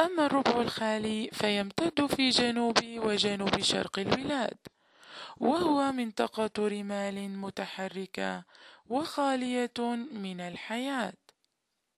أما الربع الخالي فيمتد في جنوب وجنوب شرق البلاد، وهو منطقة رمال متحركة وخالية من الحياة.